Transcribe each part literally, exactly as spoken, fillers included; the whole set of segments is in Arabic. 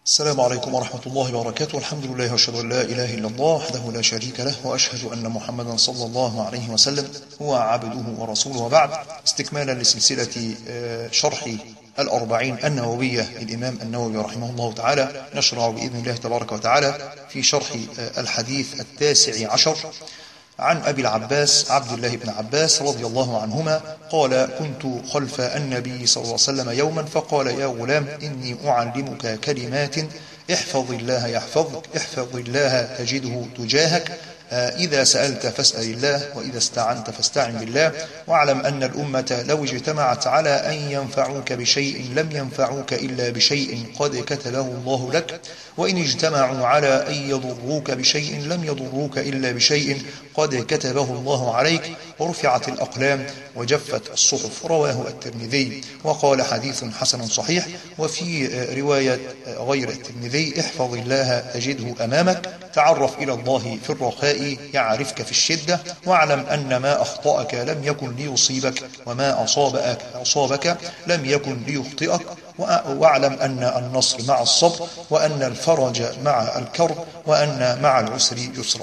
السلام عليكم ورحمة الله وبركاته. الحمد لله وأشهد أن لا إله إلا الله وحده لا شريك له، وأشهد أن محمدا صلى الله عليه وسلم هو عبده ورسوله، وبعد. استكمالا لسلسلة شرح الأربعين النووية للإمام النووي رحمه الله تعالى، نشرع بإذن الله تبارك وتعالى في شرح الحديث التاسع عشر عن أبي العباس عبد الله بن عباس رضي الله عنهما قال: كنت خلف النبي صلى الله عليه وسلم يوما فقال: يا غلام، إني أعلمك كلمات احفظ الله يحفظك، احفظ الله تجده تجاهك، إذا سألت فاسأل الله، وإذا استعنت فاستعن بالله، واعلم أن الأمة لو اجتمعت على أن ينفعوك بشيء لم ينفعوك إلا بشيء قد كتبه الله لك، وإن اجتمعوا على أن يضروك بشيء لم يضروك إلا بشيء قد كتبه الله عليك، ورفعت الأقلام وجفت الصحف. رواه الترمذي وقال: حديث حسن صحيح. وفي رواية غير الترمذي: احفظ الله تجده أمامك، تعرف إلى الله في الرخاء يعرفك في الشدة، واعلم أن ما أخطأك لم يكن ليصيبك، وما أصابك, أصابك لم يكن ليخطئك، واعلم أن النصر مع الصبر، وأن الفرج مع الكرب، وأن مع العسر يسرا.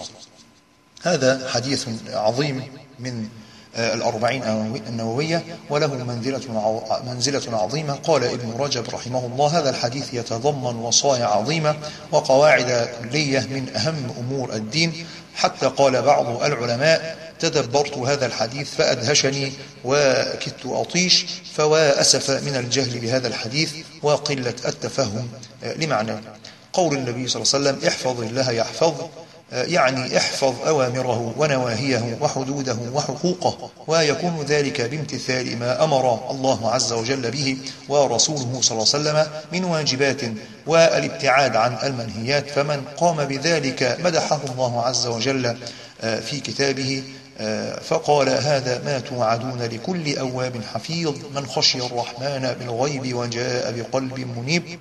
هذا حديث عظيم من الأربعين النووية، وله منزلة منزلة عظيمة. قال ابن رجب رحمه الله: هذا الحديث يتضمن وصايا عظيمة وقواعد كلية من أهم أمور الدين، حتى قال بعض العلماء: تدبرت هذا الحديث فأدهشني وكدت أطيش، فوا أسف من الجهل بهذا الحديث وقلة التفهم لمعنى. قول النبي صلى الله عليه وسلم: احفظ الله يحفظ، يعني احفظ أوامره ونواهيه وحدوده وحقوقه، ويكون ذلك بامتثال ما أمر الله عز وجل به ورسوله صلى الله عليه وسلم من واجبات، والابتعاد عن المنهيات. فمن قام بذلك مدحه الله عز وجل في كتابه فقال: هذا ما توعدون لكل أواب حفيظ، من خشي الرحمن بالغيب وجاء بقلب منيب.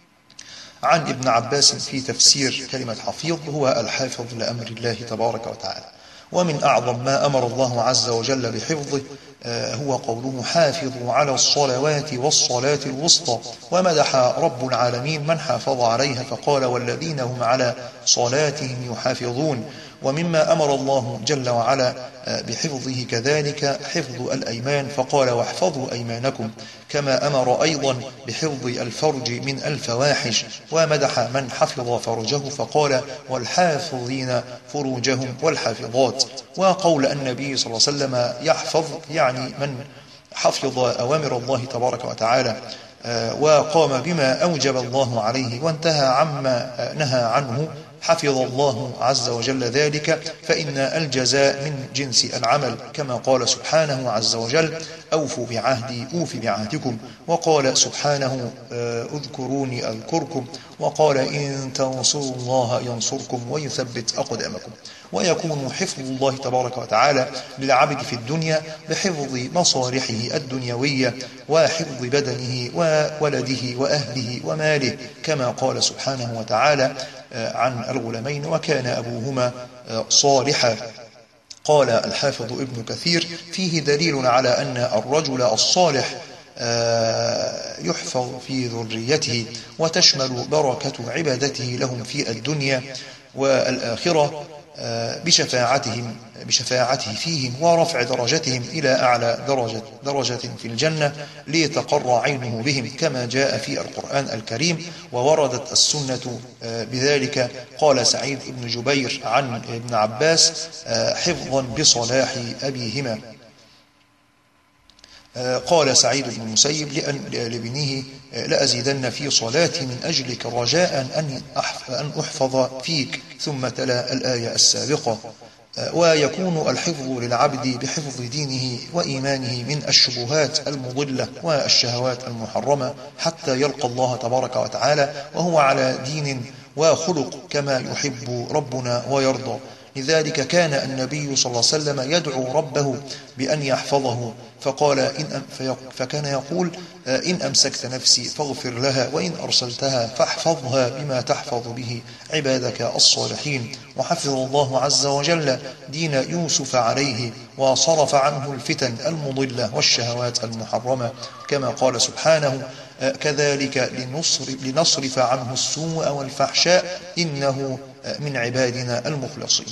عن ابن عباس في تفسير كلمة حفيظ: هو الحافظ لأمر الله تبارك وتعالى. ومن أعظم ما أمر الله عز وجل بحفظه هو قوله: حافظوا على الصلوات والصلاة الوسطى. ومدح رب العالمين من حافظ عليها فقال: والذين هم على صلاتهم يحافظون. ومما أمر الله جل وعلا بحفظه كذلك حفظ الأيمان، فقال: واحفظوا أيمانكم، كما أمر أيضا بحفظ الفرج من الفواحش. ومدح من حفظ فرجه فقال: والحافظين فروجهم والحافظات. وقول النبي صلى الله عليه وسلم يحفظ يعني من حفظ أوامر الله تبارك وتعالى وقام بما أوجب الله عليه وانتهى عما نهى عنه، حفظ الله عز وجل ذلك، فإن الجزاء من جنس العمل، كما قال سبحانه عز وجل: أوفوا بعهدي أوف بعهدكم. وقال سبحانه: اذكروني أذكركم. وقال: إن تنصروا الله ينصركم ويثبت أقدامكم. ويكون حفظ الله تبارك وتعالى للعبد في الدنيا بحفظ مصالحه الدنيوية، وحفظ بدنه وولده وأهله وماله، كما قال سبحانه وتعالى عن الغلامين: وكان أبوهما صالحا. قال الحافظ ابن كثير: فيه دليل على أن الرجل الصالح يحفظ في ذريته، وتشمل بركة عبادته لهم في الدنيا والآخرة بشفاعتهم بشفاعته فيهم، ورفع درجتهم إلى أعلى درجة, درجة في الجنة ليتقر عينه بهم، كما جاء في القرآن الكريم ووردت السنة بذلك. قال سعيد بن جبير عن ابن عباس: حفظا بصلاح أبيهما. قال سعيد بن المسيب لابنه: لأزيدن في صلاتي من أجلك رجاء أن أحفظ فيك. ثم تلا الآية السابقة. ويكون الحفظ للعبد بحفظ دينه وإيمانه من الشبهات المضلة والشهوات المحرمة، حتى يلقى الله تبارك وتعالى وهو على دين وخلق كما يحب ربنا ويرضى. لذلك كان النبي صلى الله عليه وسلم يدعو ربه بأن يحفظه، فقال إن فكان يقول: إن أمسكت نفسي فاغفر لها، وإن أرسلتها فاحفظها بما تحفظ به عبادك الصالحين. وحفظ الله عز وجل دين يوسف عليه، وصرف عنه الفتن المضلة والشهوات المحرمة، كما قال سبحانه: كذلك لنصرف عنه السوء والفحشاء إنه من عبادنا المخلصين.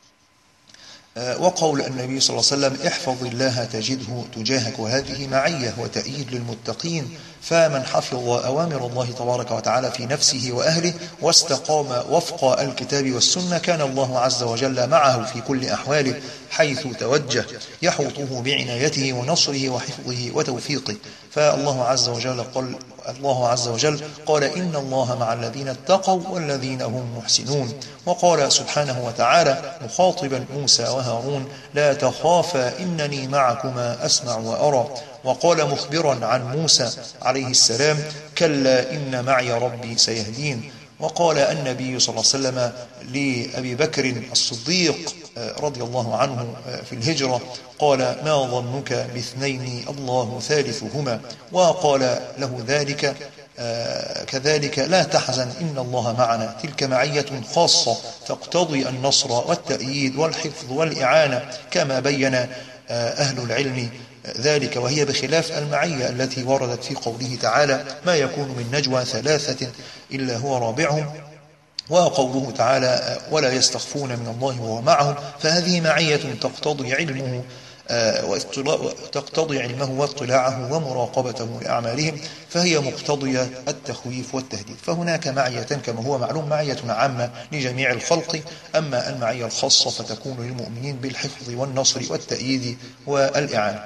وقول النبي صلى الله عليه وسلم احفظ الله تجده تجاهك، وهذه معية وتأييد للمتقين، فمن حفظ أوامر الله تبارك وتعالى في نفسه وأهله واستقام وفق الكتاب والسنة كان الله عز وجل معه في كل أحواله حيث توجه، يحوطه بعنايته ونصره وحفظه وتوفيقه. فالله عز وجل قال الله عز وجل قال إن الله مع الذين اتقوا والذين هم محسنون. وقال سبحانه وتعالى مخاطبا موسى وهارون لا تخافا إنني معكما أسمع وأرى. وقال مخبرا عن موسى عليه السلام كلا إن معي ربي سيهدين. وقال النبي صلى الله عليه وسلم لأبي بكر الصديق رضي الله عنه في الهجرة قال ما ظنك باثنين الله ثالثهما. وقال له ذلك كذلك لا تحزن إن الله معنا. تلك معية خاصة تقتضي النصر والتأييد والحفظ والإعانة كما بين أهل العلم ذلك، وهي بخلاف المعية التي وردت في قوله تعالى ما يكون من نجوى ثلاثة إلا هو رابعهم، وقوله تعالى ولا يستخفون من الله وهو معهم، فهذه معية تقتضي علمه تقتضي علمه واطلاعه ومراقبته لأعمالهم، فهي مقتضية التخويف والتهديد. فهناك معية كما هو معلوم معية عامة لجميع الخلق، أما المعية الخاصة فتكون للمؤمنين بالحفظ والنصر والتأييد والإعانة.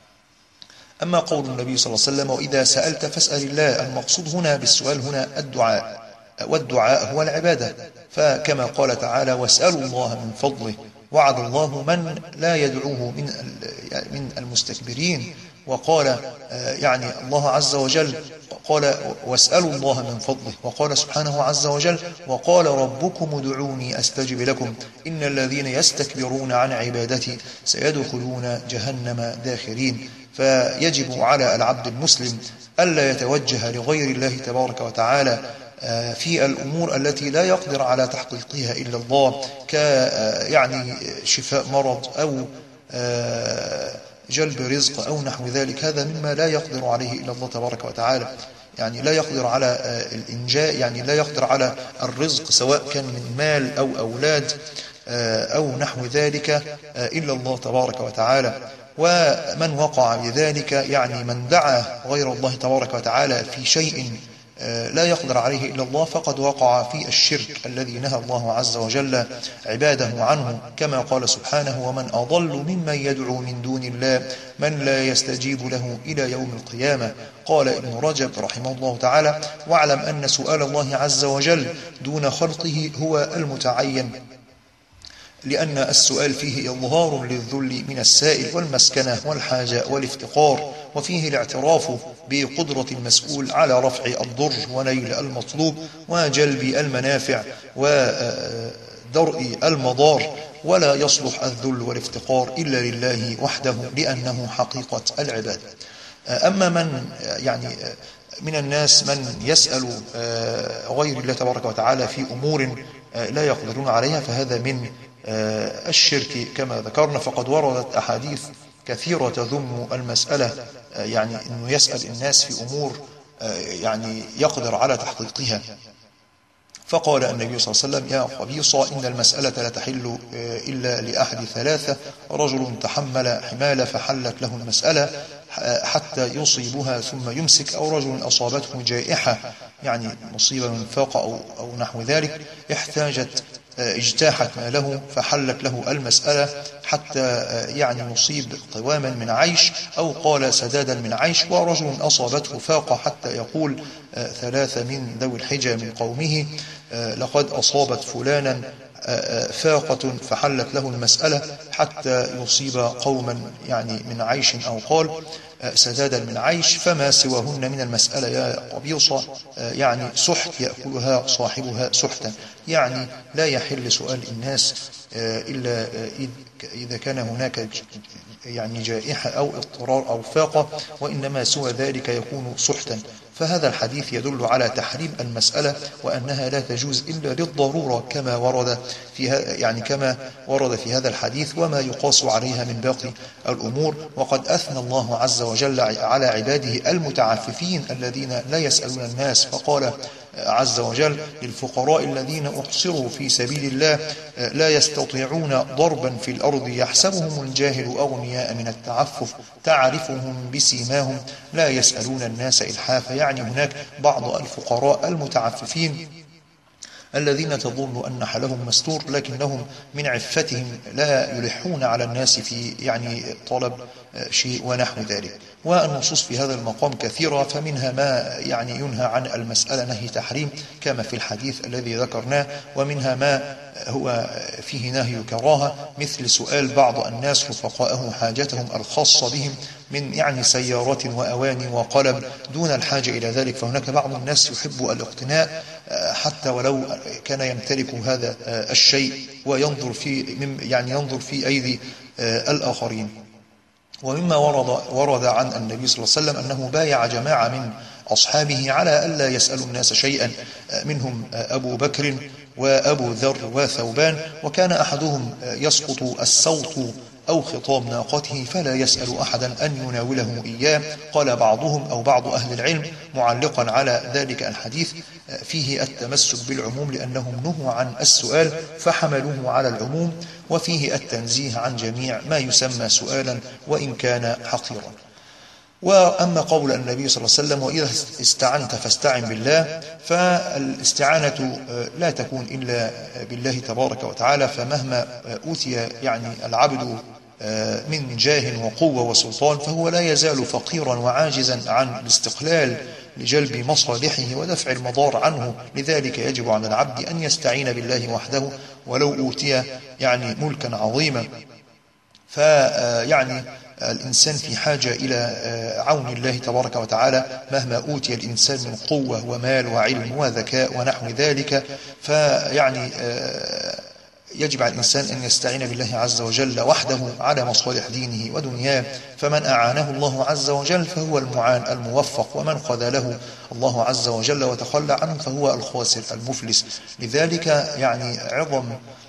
أما قول النبي صلى الله عليه وسلم وإذا سألت فاسأل الله، المقصود هنا بالسؤال هنا الدعاء، والدعاء هو العبادة، فكما قال تعالى واسألوا الله من فضله، وعد الله من لا يدعوه من من المستكبرين. وقال يعني الله عز وجل قال واسألوا الله من فضله، وقال سبحانه عز وجل وقال ربكم ادعوني أستجب لكم إن الذين يستكبرون عن عبادتي سيدخلون جهنم داخرين. فيجب على العبد المسلم ألا يتوجه لغير الله تبارك وتعالى في الأمور التي لا يقدر على تحقيقها إلا الله، ك يعني شفاء مرض أو جلب رزق أو نحو ذلك، هذا مما لا يقدر عليه إلا الله تبارك وتعالى. يعني لا يقدر على الإنجاء، يعني لا يقدر على الرزق سواء كان من مال أو أولاد أو نحو ذلك إلا الله تبارك وتعالى. ومن وقع بذلك يعني من دعا غير الله تبارك وتعالى في شيء لا يقدر عليه إلا الله فقد وقع في الشرك الذي نهى الله عز وجل عباده عنه، كما قال سبحانه ومن أضل ممن يدعو من دون الله من لا يستجيب له إلى يوم القيامة. قال ابن رجب رحمه الله تعالى واعلم أن سؤال الله عز وجل دون خلقه هو المتعين، لأن السؤال فيه إظهار للذل من السائل والمسكنة والحاجة والافتقار، وفيه الاعتراف بقدرة المسؤول على رفع الضر ونيل المطلوب وجلب المنافع ودرء المضار، ولا يصلح الذل والافتقار إلا لله وحده لأنه حقيقة العباد. أما من يعني من الناس من يسأل غير الله تبارك وتعالى في أمور لا يقدرون عليها فهذا من الشرك كما ذكرنا، فقد وردت أحاديث كثيرة تذم المسألة، يعني أنه يسأل الناس في أمور يعني يقدر على تحقيقها. فقال النبي صلى الله عليه وسلم يا خبيصة إن المسألة لا تحل إلا لأحد ثلاثة، رجل تحمل حمالة فحلت له المسألة حتى يصيبها ثم يمسك، أو رجل أصابته جائحة يعني مصيبة من فاق أو, أو نحو ذلك احتاجت اجتاحت ماله فحلت له المسألة حتى يعني يصيب قواما من عيش أو قال سدادا من عيش، ورجل أصابته فاقة حتى يقول ثلاثة من ذوي الحجة من قومه لقد أصابت فلانا فاقة فحلت له المسألة حتى يصيب قوما يعني من عيش أو قال سدادا من عيش، فما سواهن من المسألة يا قبيصة يعني سحت يأكلها صاحبها سحتا، يعني لا يحل سؤال الناس إلا إذا كان هناك يعني جائحة أو اضطرار أو فاقة، وإنما سوى ذلك يكون سحتا. فهذا الحديث يدل على تحريم المسألة وأنها لا تجوز إلا للضرورة كما ورد في يعني كما ورد في هذا الحديث وما يقاس عليها من باقي الأمور. وقد أثنى الله عز وجل على عباده المتعففين الذين لا يسألون الناس، فقال عز وجل: للفقراء الذين أحصروا في سبيل الله لا يستطيعون ضربا في الأرض يحسبهم الجاهل أغنياء من التعفف تعرفهم بسيماهم لا يسألون الناس إلحافا. يعني هناك بعض الفقراء المتعففين الذين تظن أن حالهم مستور، لكنهم من عفتهم لا يلحون على الناس في يعني طلب شيء ونحو ذلك. والنصوص في هذا المقام كثيرة، فمنها ما يعني ينهى عن المسألة نهي تحريم كما في الحديث الذي ذكرناه، ومنها ما هو فيه نهي كراهة مثل سؤال بعض الناس رفقائهم حاجتهم الخاصة بهم من يعني سيارات وأواني وقلم دون الحاجة إلى ذلك. فهناك بعض الناس يحب الاقتناء حتى ولو كان يمتلك هذا الشيء وينظر في يعني ينظر في أيدي الآخرين. ومما ورد ورد عن النبي صلى الله عليه وسلم أنه بايع جماعة من أصحابه على ألا يسألوا الناس شيئا، منهم أبو بكر وأبو ذر وثوبان، وكان أحدهم يسقط السوط أو خطام ناقته فلا يسأل أحدا أن يناوله إياه. قال بعضهم أو بعض أهل العلم معلقا على ذلك الحديث: فيه التمسك بالعموم لأنهم نهوا عن السؤال فحملوه على العموم، وفيه التنزيه عن جميع ما يسمى سؤالا وإن كان حقيرا. وأما قول النبي صلى الله عليه وسلم: وإذا استعنت فاستعن بالله، فالاستعانة لا تكون إلا بالله تبارك وتعالى، فمهما أوتي يعني العبد من جاه وقوة وسلطان فهو لا يزال فقيرا وعاجزا عن الاستقلال لجلب مصالحه ودفع المضار عنه. لذلك يجب على العبد أن يستعين بالله وحده ولو أوتي يعني ملكا عظيما. فيعني الإنسان في حاجة إلى عون الله تبارك وتعالى مهما أوتي الإنسان من قوة ومال وعلم وذكاء ونحو ذلك. فيعني يجب على الإنسان أن يستعين بالله عز وجل وحده على مصالح دينه ودنياه، فمن أعانه الله عز وجل فهو المعان الموفق، ومن خذله الله عز وجل وتخلى عنه فهو الخاسر المفلس. لذلك يعني عظم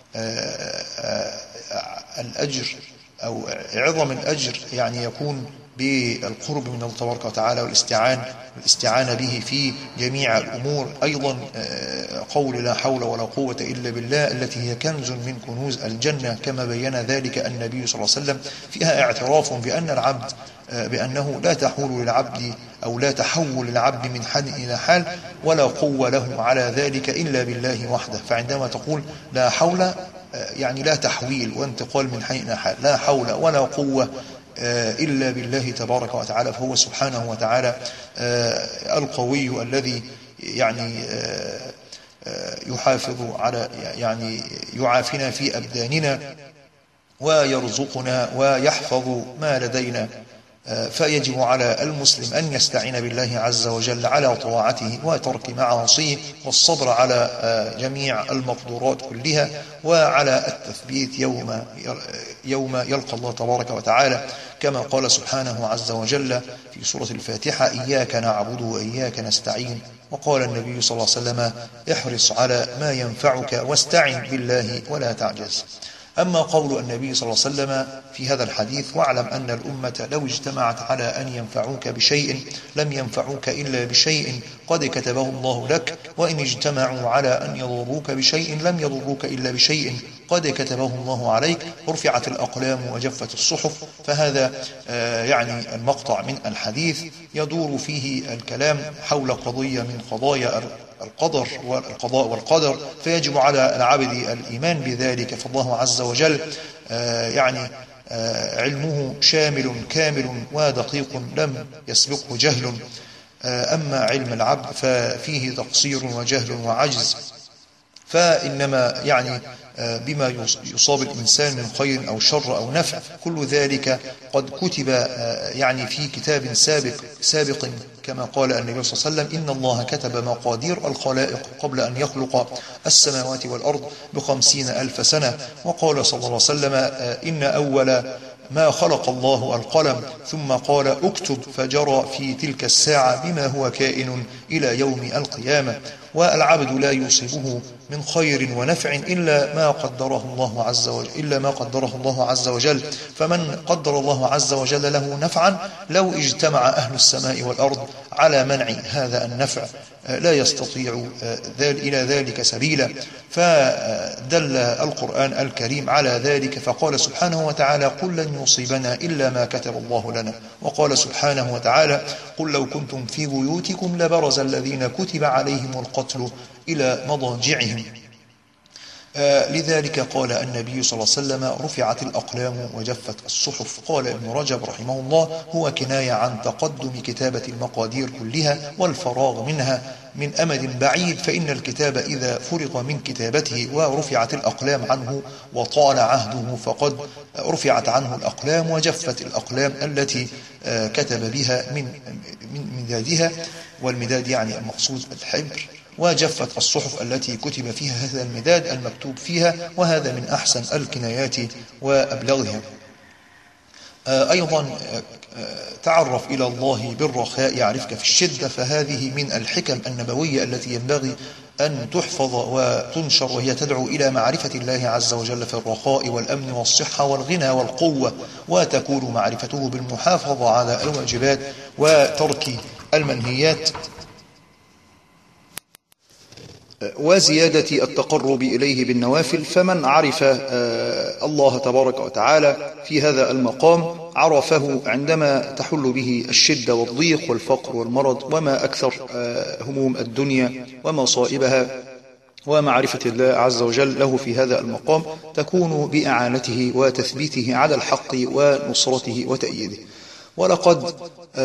الأجر أو عظم الأجر يعني يكون بالقرب من الله تبارك وتعالى والاستعان والاستعانة به في جميع الأمور. أيضا قول لا حول ولا قوة إلا بالله التي هي كنز من كنوز الجنة، كما بين ذلك النبي صلى الله عليه وسلم، فيها اعتراف بأن العبد بأنه لا تحول للعبد أو لا تحول للعبد من حال إلى حال ولا قوة له على ذلك إلا بالله وحده. فعندما تقول لا حول يعني لا تحويل وانتقال من حال إلى حال، لا حول ولا قوة إلا بالله تبارك وتعالى، فهو سبحانه وتعالى القوي الذي يعني يحافظ على يعني يعافنا في أبداننا ويرزقنا ويحفظ ما لدينا. فيجب على المسلم أن يستعين بالله عز وجل على طاعته وترك معاصيه والصبر على جميع المقدورات كلها وعلى التثبيت يوم يوم يلقى الله تبارك وتعالى، كما قال سبحانه عز وجل في سورة الفاتحة: إياك نعبد وإياك نستعين. وقال النبي صلى الله عليه وسلم: احرص على ما ينفعك واستعن بالله ولا تعجز. أما قول النبي صلى الله عليه وسلم في هذا الحديث: واعلم أن الأمة لو اجتمعت على أن ينفعوك بشيء لم ينفعوك إلا بشيء قد كتبه الله لك، وإن اجتمعوا على أن يضروك بشيء لم يضروك إلا بشيء قد كتبه الله عليك، رفعت الأقلام وجفت الصحف. فهذا يعني المقطع من الحديث يدور فيه الكلام حول قضية من قضايا القدر والقضاء والقدر، فيجب على العبد الإيمان بذلك. فالله عز وجل يعني علمه شامل كامل ودقيق لم يسبقه جهل، أما علم العبد ففيه تقصير وجهل وعجز، فإنما يعني بما يصاب الإنسان من خير أو شر أو نفع، كل ذلك قد كتب يعني في كتاب سابق سابق كما قال النبي صلى الله عليه وسلم: إن الله كتب مقادير الخلائق قبل أن يخلق السماوات والأرض بخمسين ألف سنة. وقال صلى الله عليه وسلم: إن أول ما خلق الله القلم، ثم قال: اكتب، فجرى في تلك الساعة بما هو كائن إلى يوم القيامة. والعبد لا يصيبه من خير ونفع إلا ما قدره الله عز وجل إلا ما قدره الله عز وجل فمن قدر الله عز وجل له نفعا، لو اجتمع أهل السماء والأرض على منع هذا النفع لا يستطيع إلى ذلك سبيلا. فدل القرآن الكريم على ذلك، فقال سبحانه وتعالى: قل لن يصيبنا إلا ما كتب الله لنا. وقال سبحانه وتعالى: قل لو كنتم في بيوتكم لبرز الذين كتب عليهم القتل إلى مضاجعهم. آه لذلك قال النبي صلى الله عليه وسلم: رفعت الأقلام وجفت الصحف. قال ابن رجب رحمه الله: هو كناية عن تقدم كتابة المقادير كلها والفراغ منها من أمد بعيد، فإن الكتاب إذا فرغ من كتابته ورفعت الأقلام عنه وطال عهده فقد رفعت عنه الأقلام وجفت الأقلام التي آه كتب بها من من مدادها، والمداد يعني المقصود الحبر، وجفت الصحف التي كتب فيها هذا المداد المكتوب فيها، وهذا من أحسن الكنايات وأبلغها. أيضا تعرف إلى الله بالرخاء يعرفك في الشدة، فهذه من الحكم النبوية التي ينبغي أن تحفظ وتنشر، وهي تدعو إلى معرفة الله عز وجل في الرخاء والأمن والصحة والغنى والقوة، وتكون معرفته بالمحافظة على الواجبات وترك المنهيات، وزيادة التقرب إليه بالنوافل. فمن عرف الله تبارك وتعالى في هذا المقام عرفه عندما تحل به الشدة والضيق والفقر والمرض وما أكثر هموم الدنيا ومصائبها، ومعرفة الله عز وجل له في هذا المقام تكون بإعانته وتثبيته على الحق ونصرته وتأييده. ولقد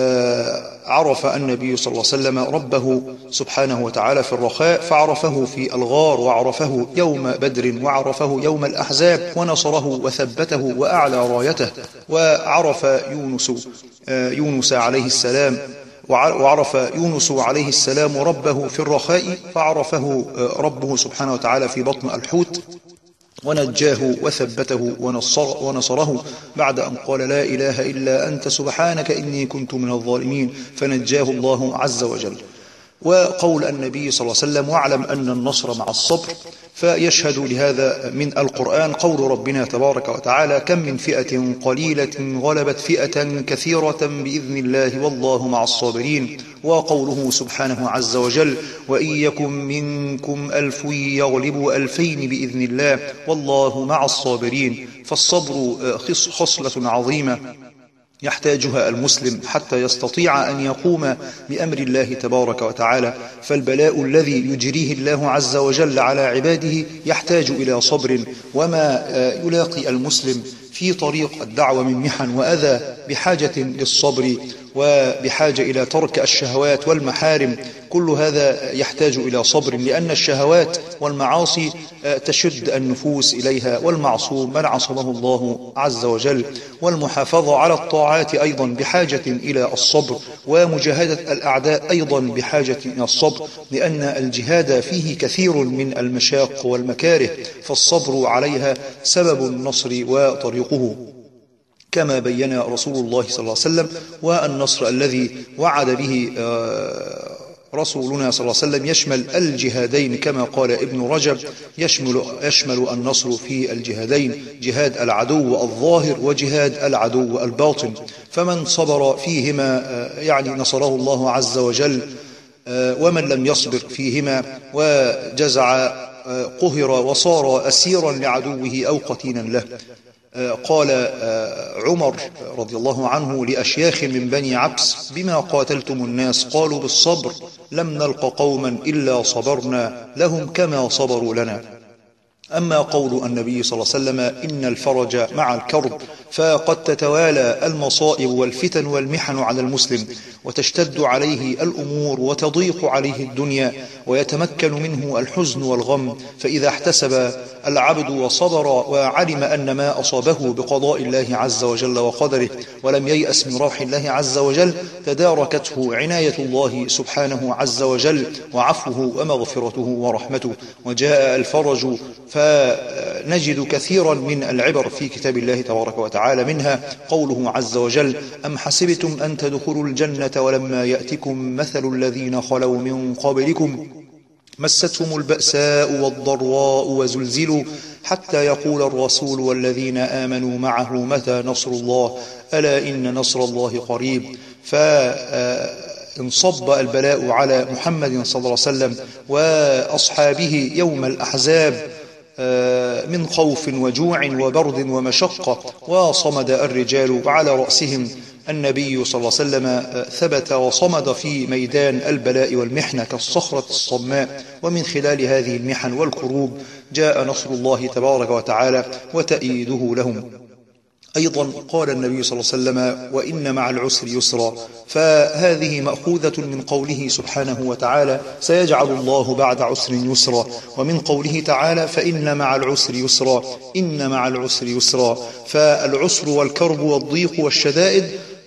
عرف النبي صلى الله عليه وسلم ربه سبحانه وتعالى في الرخاء، فعرفه في الغار، وعرفه يوم بدر، وعرفه يوم الأحزاب، ونصره وثبته وأعلى رايته. وعرف يونس يونس عليه السلام وعرف يونس عليه السلام ربه في الرخاء، فعرفه ربه سبحانه وتعالى في بطن الحوت، ونجاه وثبته ونصر ونصره بعد أن قال: لا إله إلا أنت سبحانك إني كنت من الظالمين، فنجاه الله عز وجل. وقول النبي صلى الله عليه وسلم: واعلم أن النصر مع الصبر. فيشهد لهذا من القرآن قول ربنا تبارك وتعالى: كم من فئة قليلة غلبت فئة كثيرة بإذن الله والله مع الصابرين. وقوله سبحانه عز وجل: وإن يكن منكم ألف يغلبوا ألفين بإذن الله والله مع الصابرين. فالصبر خصلة عظيمة يحتاجها المسلم حتى يستطيع أن يقوم بأمر الله تبارك وتعالى. فالبلاء الذي يجريه الله عز وجل على عباده يحتاج إلى صبر، وما يلاقي المسلم في طريق الدعوة من محن وأذى بحاجة للصبر، وبحاجة إلى ترك الشهوات والمحارم. كل هذا يحتاج إلى صبر، لأن الشهوات والمعاصي تشد النفوس إليها، والمعصوم من عصمه الله عز وجل. والمحافظة على الطاعات أيضا بحاجة إلى الصبر، ومجاهدة الأعداء أيضا بحاجة إلى الصبر، لأن الجهاد فيه كثير من المشاق والمكاره، فالصبر عليها سبب النصر وطريقه، كما بين رسول الله صلى الله عليه وسلم. والنصر الذي وعد به رسولنا صلى الله عليه وسلم يشمل الجهادين، كما قال ابن رجب: يشمل, يشمل النصر في الجهادين، جهاد العدو الظاهر وجهاد العدو الباطن. فمن صبر فيهما يعني نصره الله عز وجل، ومن لم يصبر فيهما وجزع قهر وصار أسيرا لعدوه أو قتيلا له. قال عمر رضي الله عنه لأشياخ من بني عبس: بما قاتلتم الناس؟ قالوا: بالصبر، لم نلق قوما إلا صبرنا لهم كما صبروا لنا. أما قول النبي صلى الله عليه وسلم إن الفرج مع الكرب، فقد تتوالى المصائب والفتن والمحن على المسلم، وتشتد عليه الأمور وتضيق عليه الدنيا، ويتمكن منه الحزن والغم. فإذا احتسب العبد وصبر وعلم أن ما أصابه بقضاء الله عز وجل وقدره، ولم ييأس من روح الله عز وجل، تداركته عناية الله سبحانه عز وجل وعفوه ومغفرته ورحمته، وجاء الفرج. فنجد كثيرا من العبر في كتاب الله تبارك وتعالى، منها قوله عز وجل: أم حسبتم أن تدخلوا الجنة ولما يأتكم مثل الذين خلوا من قبلكم مستهم البأساء والضراء وزلزلوا حتى يقول الرسول والذين آمنوا معه متى نصر الله ألا إن نصر الله قريب. فانصب البلاء على محمد صلى الله عليه وسلم وأصحابه يوم الأحزاب من خوف وجوع وبرد ومشقة، وصمد الرجال وعلى رأسهم النبي صلى الله عليه وسلم ثبت وصمد في ميدان البلاء والمحنة كالصخرة الصماء. ومن خلال هذه المحن والكروب جاء نصر الله تبارك وتعالى وتأييده لهم. أيضا قال النبي صلى الله عليه وسلم: وإن مع العسر يسرا، فهذه مأخوذة من قوله سبحانه وتعالى: سيجعل الله بعد عسر يسرا، ومن قوله تعالى: فإن مع العسر يسرا، إن مع العسر يسرا. فالعسر والكرب والضيق والشدائد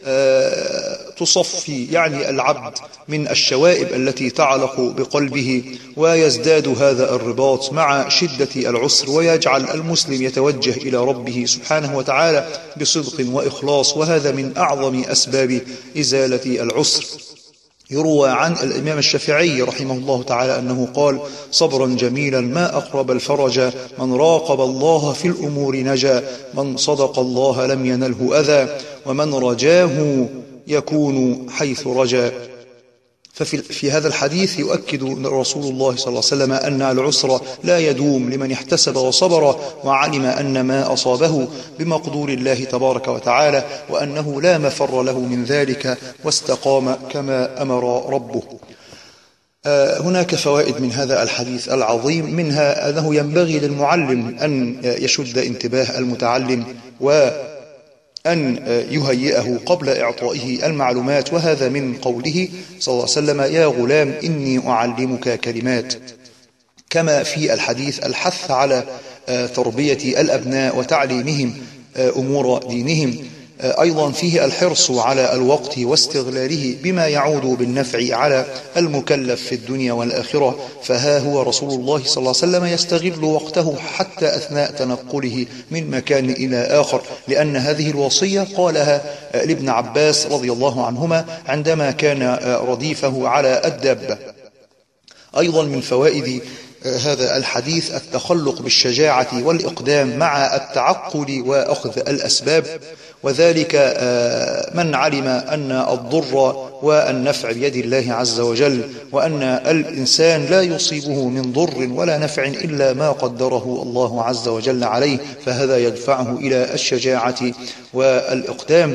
تصفي يعني العبد من الشوائب التي تعلق بقلبه، ويزداد هذا الرباط مع شدة العسر، ويجعل المسلم يتوجه إلى ربه سبحانه وتعالى بصدق وإخلاص، وهذا من أعظم أسباب إزالة العسر. يروى عن الإمام الشافعي رحمه الله تعالى أنه قال: صبرا جميلا ما أقرب الفرج، من راقب الله في الأمور نجا، من صدق الله لم ينله أذى، ومن رجاه يكون حيث رجا. ففي في هذا الحديث يؤكد رسول الله صلى الله عليه وسلم أن العسر لا يدوم لمن احتسب وصبر وعلم أن ما أصابه بمقدور الله تبارك وتعالى، وأنه لا مفر له من ذلك، واستقام كما أمر ربه. هناك فوائد من هذا الحديث العظيم، منها أنه ينبغي للمعلم أن يشد انتباه المتعلم و أن يهيئه قبل إعطائه المعلومات، وهذا من قوله صلى الله عليه وسلم: يا غلام إني أعلمك كلمات. كما في الحديث الحث على تربية الأبناء وتعليمهم أمور دينهم. أيضا فيه الحرص على الوقت واستغلاله بما يعود بالنفع على المكلف في الدنيا والآخرة. فها هو رسول الله صلى الله عليه وسلم يستغل وقته حتى أثناء تنقله من مكان إلى آخر، لأن هذه الوصية قالها لابن عباس رضي الله عنهما عندما كان رديفه على الدابة. أيضا من فوائد هذا الحديث التخلق بالشجاعة والإقدام مع التعقل وأخذ الأسباب، وذلك من علم أن الضر والنفع بيد الله عز وجل، وأن الإنسان لا يصيبه من ضر ولا نفع إلا ما قدره الله عز وجل عليه، فهذا يدفعه إلى الشجاعة والإقدام.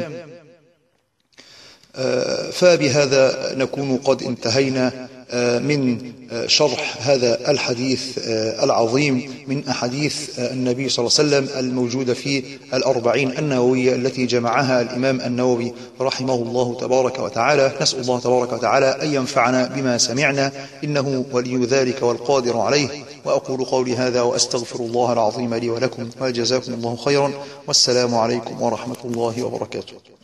فبهذا نكون قد انتهينا من شرح هذا الحديث العظيم من أحاديث النبي صلى الله عليه وسلم الموجودة في الأربعين النووية التي جمعها الإمام النووي رحمه الله تبارك وتعالى. نسأل الله تبارك وتعالى أن ينفعنا بما سمعنا، إنه ولي ذلك والقادر عليه. وأقول قولي هذا وأستغفر الله العظيم لي ولكم، وجزاكم الله خيرا، والسلام عليكم ورحمة الله وبركاته.